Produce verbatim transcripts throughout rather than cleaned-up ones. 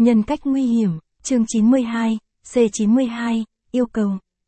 Nhân cách nguy hiểm, chương chín mươi hai, C chín mươi hai, yêu cầu.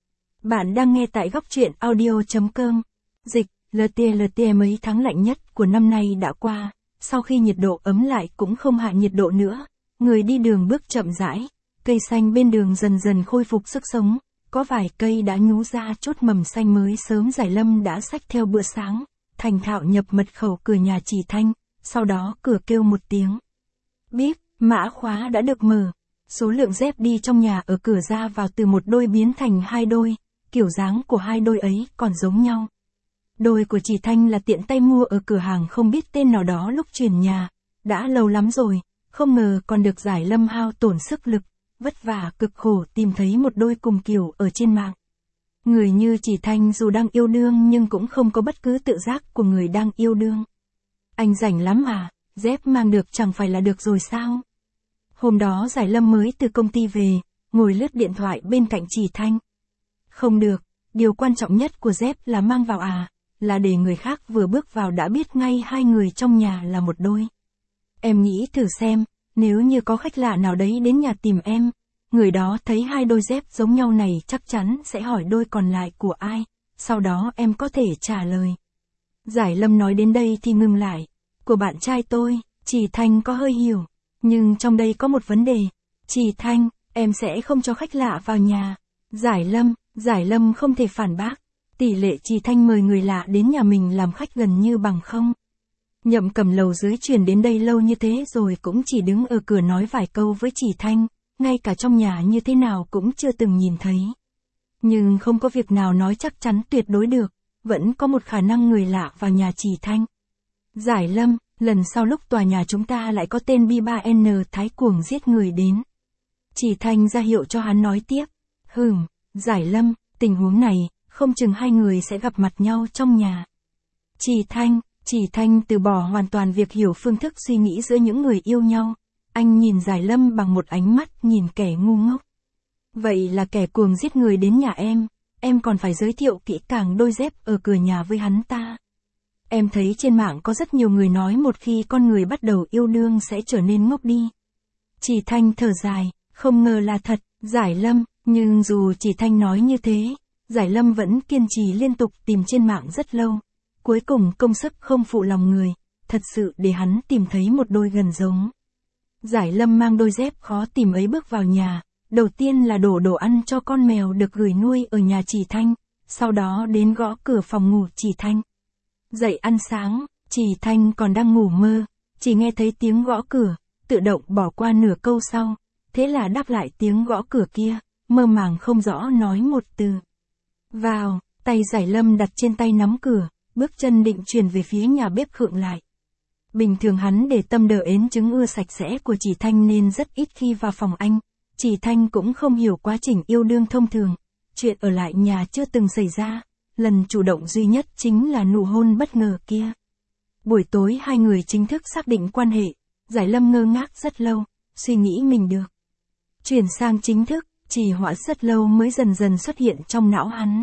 Bạn đang nghe tại góc truyện audio chấm com. Dịch, lờ tê lờ tê mấy tháng lạnh nhất của năm nay đã qua, sau khi nhiệt độ ấm lại cũng không hạ nhiệt độ nữa, người đi đường bước chậm rãi, cây xanh bên đường dần dần khôi phục sức sống, có vài cây đã nhú ra chút mầm xanh mới sớm Giải Lâm đã xách theo bữa sáng, thành thạo nhập mật khẩu cửa nhà chị Thanh, sau đó cửa kêu một tiếng. Bíp, mã khóa đã được mở. Số lượng dép đi trong nhà ở cửa ra vào từ một đôi biến thành hai đôi, kiểu dáng của hai đôi ấy còn giống nhau. Đôi của chị Thanh là tiện tay mua ở cửa hàng không biết tên nào đó lúc chuyển nhà, đã lâu lắm rồi, không ngờ còn được Giải Lâm hao tổn sức lực, vất vả cực khổ tìm thấy một đôi cùng kiểu ở trên mạng. Người như chị Thanh dù đang yêu đương nhưng cũng không có bất cứ tự giác của người đang yêu đương. Anh rảnh lắm à, dép mang được chẳng phải là được rồi sao? Hôm đó Giải Lâm mới từ công ty về, ngồi lướt điện thoại bên cạnh chị Thanh. Không được, điều quan trọng nhất của dép là mang vào à, là để người khác vừa bước vào đã biết ngay hai người trong nhà là một đôi. Em nghĩ thử xem, nếu như có khách lạ nào đấy đến nhà tìm em, người đó thấy hai đôi dép giống nhau này chắc chắn sẽ hỏi đôi còn lại của ai, sau đó em có thể trả lời. Giải Lâm nói đến đây thì ngừng lại. Của bạn trai tôi, chị Thanh có hơi hiểu. Nhưng trong đây có một vấn đề. Chị Thanh, em sẽ không cho khách lạ vào nhà. Giải Lâm, Giải Lâm không thể phản bác. Tỷ lệ chị Thanh mời người lạ đến nhà mình làm khách gần như bằng không. Nhậm Cầm lầu dưới chuyển đến đây lâu như thế rồi cũng chỉ đứng ở cửa nói vài câu với chị Thanh, ngay cả trong nhà như thế nào cũng chưa từng nhìn thấy. Nhưng không có việc nào nói chắc chắn tuyệt đối được, vẫn có một khả năng người lạ vào nhà chị Thanh. Giải Lâm, lần sau lúc tòa nhà chúng ta lại có tên B ba N Thái Cuồng giết người đến. Chị Thanh ra hiệu cho hắn nói tiếp. Hừm, Giải Lâm, tình huống này, không chừng hai người sẽ gặp mặt nhau trong nhà. Chị Thanh, chị Thanh từ bỏ hoàn toàn việc hiểu phương thức suy nghĩ giữa những người yêu nhau. Anh nhìn Giải Lâm bằng một ánh mắt nhìn kẻ ngu ngốc. Vậy là kẻ cuồng giết người đến nhà em, em còn phải giới thiệu kỹ càng đôi dép ở cửa nhà với hắn ta. Em thấy trên mạng có rất nhiều người nói một khi con người bắt đầu yêu đương sẽ trở nên ngốc đi. Chị Thanh thở dài, không ngờ là thật, Giải Lâm, nhưng dù chị Thanh nói như thế, Giải Lâm vẫn kiên trì liên tục tìm trên mạng rất lâu. Cuối cùng công sức không phụ lòng người, thật sự để hắn tìm thấy một đôi gần giống. Giải Lâm mang đôi dép khó tìm ấy bước vào nhà, đầu tiên là đổ đồ ăn cho con mèo được gửi nuôi ở nhà chị Thanh, sau đó đến gõ cửa phòng ngủ chị Thanh. Dậy ăn sáng, chị Thanh còn đang ngủ mơ, chỉ nghe thấy tiếng gõ cửa, tự động bỏ qua nửa câu sau, thế là đáp lại tiếng gõ cửa kia, mơ màng không rõ nói một từ. Vào, tay Giải Lâm đặt trên tay nắm cửa, bước chân định chuyển về phía nhà bếp khựng lại. Bình thường hắn để tâm đờ ến trứng ưa sạch sẽ của chị Thanh nên rất ít khi vào phòng anh, chị Thanh cũng không hiểu quá trình yêu đương thông thường, chuyện ở lại nhà chưa từng xảy ra. Lần chủ động duy nhất chính là nụ hôn bất ngờ kia. Buổi tối hai người chính thức xác định quan hệ, Giải Lâm ngơ ngác rất lâu, suy nghĩ mình được. Chuyển sang chính thức, trì hoãn rất lâu mới dần dần xuất hiện trong não hắn.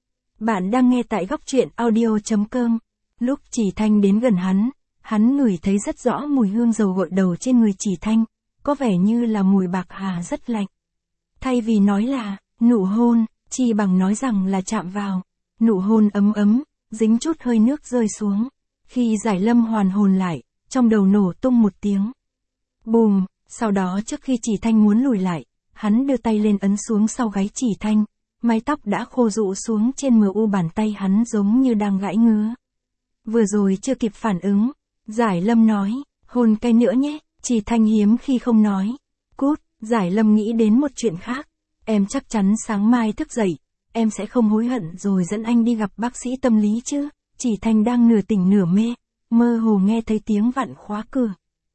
Bạn đang nghe tại góc truyện audio chấm com. Lúc chị Thanh đến gần hắn, hắn ngửi thấy rất rõ mùi hương dầu gội đầu trên người chị Thanh, có vẻ như là mùi bạc hà rất lạnh. Thay vì nói là nụ hôn, chi bằng nói rằng là chạm vào. Nụ hôn ấm ấm, dính chút hơi nước rơi xuống. Khi Giải Lâm hoàn hồn lại, trong đầu nổ tung một tiếng. Bùm, sau đó trước khi chị Thanh muốn lùi lại, hắn đưa tay lên ấn xuống sau gáy chị Thanh, mái tóc đã khô rũ xuống trên mờ u bàn tay hắn giống như đang gãi ngứa. Vừa rồi chưa kịp phản ứng, Giải Lâm nói, hôn cái nữa nhé, chị Thanh hiếm khi không nói. Cút, Giải Lâm nghĩ đến một chuyện khác, em chắc chắn sáng mai thức dậy. Em sẽ không hối hận rồi dẫn anh đi gặp bác sĩ tâm lý chứ. Chị Thanh đang nửa tỉnh nửa mê, mơ hồ nghe thấy tiếng vặn khóa cửa.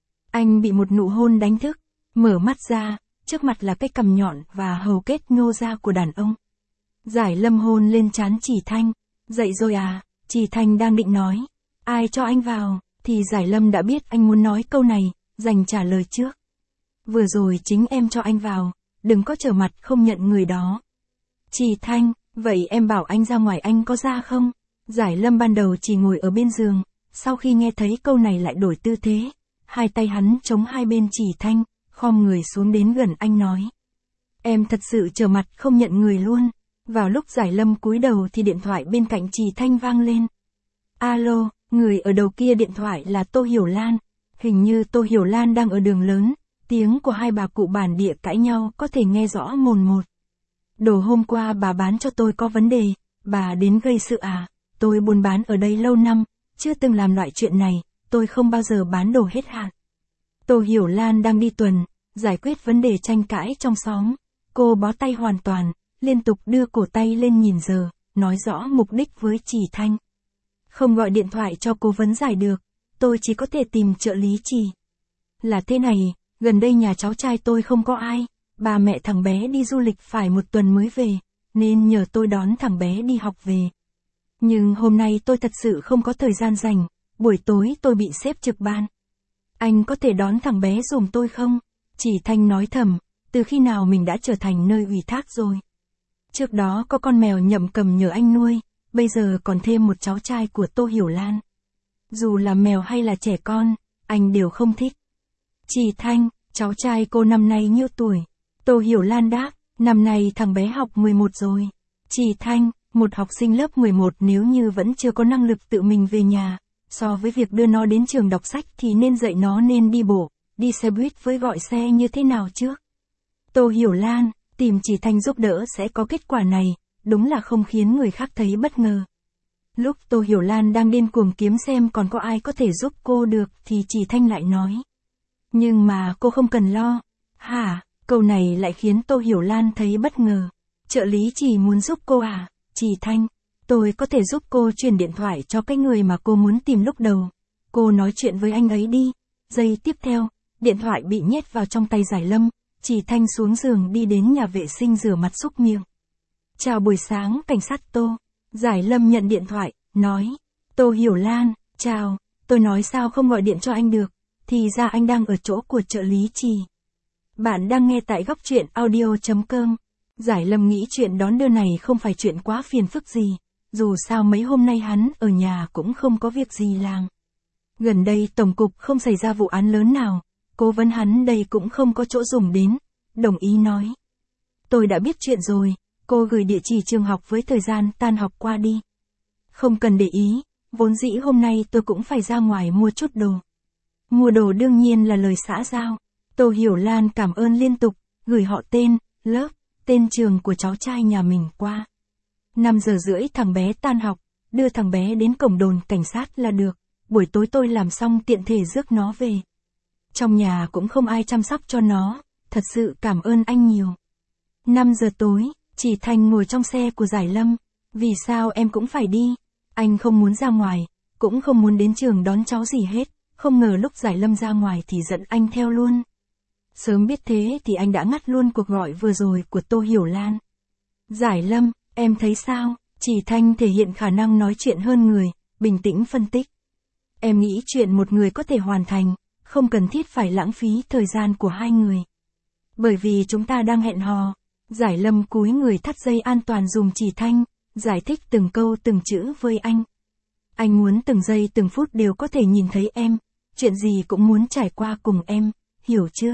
Anh bị một nụ hôn đánh thức, mở mắt ra, trước mặt là cái cằm nhọn và hầu kết nhô ra của đàn ông. Giải Lâm hôn lên trán chị Thanh, dậy rồi à, chị Thanh đang định nói, ai cho anh vào, thì Giải Lâm đã biết anh muốn nói câu này, dành trả lời trước. Vừa rồi chính em cho anh vào, đừng có trở mặt không nhận người đó. Chị Thanh, vậy em bảo anh ra ngoài anh có ra không? Giải Lâm ban đầu chỉ ngồi ở bên giường, sau khi nghe thấy câu này lại đổi tư thế, hai tay hắn chống hai bên chị Thanh, khom người xuống đến gần anh nói. Em thật sự trở mặt không nhận người luôn. Vào lúc Giải Lâm cúi đầu thì điện thoại bên cạnh Trì Thanh vang lên. Alo, người ở đầu kia điện thoại là Tô Hiểu Lan. Hình như Tô Hiểu Lan đang ở đường lớn, tiếng của hai bà cụ bản địa cãi nhau có thể nghe rõ mồn một. Đồ hôm qua bà bán cho tôi có vấn đề, bà đến gây sự à? Tôi buôn bán ở đây lâu năm, chưa từng làm loại chuyện này, tôi không bao giờ bán đồ hết hạn. Tô Hiểu Lan đang đi tuần, giải quyết vấn đề tranh cãi trong xóm. Cô bó tay hoàn toàn, liên tục đưa cổ tay lên nhìn giờ, nói rõ mục đích với Trì Thanh. Không gọi điện thoại cho cố vấn giải được, tôi chỉ có thể tìm trợ lý Trì. Là thế này, gần đây nhà cháu trai tôi không có ai, bà mẹ thằng bé đi du lịch phải một tuần mới về, nên nhờ tôi đón thằng bé đi học về. Nhưng hôm nay tôi thật sự không có thời gian rảnh, buổi tối tôi bị xếp trực ban. Anh có thể đón thằng bé giùm tôi không? Trì Thanh nói thầm, từ khi nào mình đã trở thành nơi ủy thác rồi. Trước đó có con mèo Nhậm Cầm nhờ anh nuôi, bây giờ còn thêm một cháu trai của Tô Hiểu Lan. Dù là mèo hay là trẻ con, anh đều không thích. Trì Thanh, cháu trai cô năm nay nhiêu tuổi? Tô Hiểu Lan đáp, năm nay thằng bé học mười một rồi. Trì Thanh, một học sinh lớp mười một nếu như vẫn chưa có năng lực tự mình về nhà, so với việc đưa nó đến trường đọc sách thì nên dạy nó nên đi bộ, đi xe buýt với gọi xe như thế nào trước. Tô Hiểu Lan, tìm Trì Thanh giúp đỡ sẽ có kết quả này, đúng là không khiến người khác thấy bất ngờ. Lúc Tô Hiểu Lan đang điên cuồng kiếm xem còn có ai có thể giúp cô được thì Trì Thanh lại nói. Nhưng mà cô không cần lo. Hả? Câu này lại khiến Tô Hiểu Lan thấy bất ngờ. Trợ lý chỉ muốn giúp cô à? Trì Thanh, tôi có thể giúp cô truyền điện thoại cho cái người mà cô muốn tìm lúc đầu. Cô nói chuyện với anh ấy đi. Giây tiếp theo, điện thoại bị nhét vào trong tay Giải Lâm. Trì Thanh xuống giường đi đến nhà vệ sinh rửa mặt súc miệng. Chào buổi sáng cảnh sát Tô. Giải Lâm nhận điện thoại, nói. Tô Hiểu Lan, chào, tôi nói sao không gọi điện cho anh được, thì ra anh đang ở chỗ của trợ lý Trì. Bạn đang nghe tại góc truyện audio chấm com. Giải Lâm nghĩ chuyện đón đưa này không phải chuyện quá phiền phức gì, dù sao mấy hôm nay hắn ở nhà cũng không có việc gì làm. Gần đây tổng cục không xảy ra vụ án lớn nào, cố vấn hắn đây cũng không có chỗ dùng đến, đồng ý nói. Tôi đã biết chuyện rồi, cô gửi địa chỉ trường học với thời gian tan học qua đi. Không cần để ý, vốn dĩ hôm nay tôi cũng phải ra ngoài mua chút đồ. Mua đồ đương nhiên là lời xã giao. Tô Hiểu Lan cảm ơn liên tục, gửi họ tên, lớp, tên trường của cháu trai nhà mình qua. năm giờ rưỡi thằng bé tan học, đưa thằng bé đến cổng đồn cảnh sát là được, buổi tối tôi làm xong tiện thể rước nó về. Trong nhà cũng không ai chăm sóc cho nó, thật sự cảm ơn anh nhiều. năm giờ tối, Trì Thanh ngồi trong xe của Giải Lâm, vì sao em cũng phải đi? Anh không muốn ra ngoài, cũng không muốn đến trường đón cháu gì hết, không ngờ lúc Giải Lâm ra ngoài thì dẫn anh theo luôn. Sớm biết thế thì anh đã ngắt luôn cuộc gọi vừa rồi của Tô Hiểu Lan. Giải Lâm, em thấy sao? Trì Thanh thể hiện khả năng nói chuyện hơn người, bình tĩnh phân tích. Em nghĩ chuyện một người có thể hoàn thành, không cần thiết phải lãng phí thời gian của hai người. Bởi vì chúng ta đang hẹn hò. Giải Lâm cúi người thắt dây an toàn dùm Trì Thanh, giải thích từng câu từng chữ với anh. Anh muốn từng giây từng phút đều có thể nhìn thấy em, chuyện gì cũng muốn trải qua cùng em, hiểu chưa?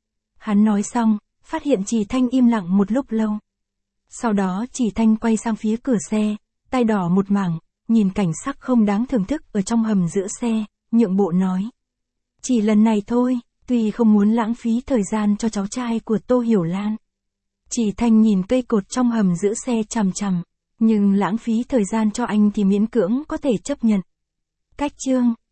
Hắn nói xong, phát hiện Trì Thanh im lặng một lúc lâu. Sau đó Trì Thanh quay sang phía cửa xe, tay đỏ một mảng, nhìn cảnh sắc không đáng thưởng thức ở trong hầm giữa xe, nhượng bộ nói. Chỉ lần này thôi, tuy không muốn lãng phí thời gian cho cháu trai của Tô Hiểu Lan. Trì Thanh nhìn cây cột trong hầm giữ xe chằm chằm, nhưng lãng phí thời gian cho anh thì miễn cưỡng có thể chấp nhận. Cách chương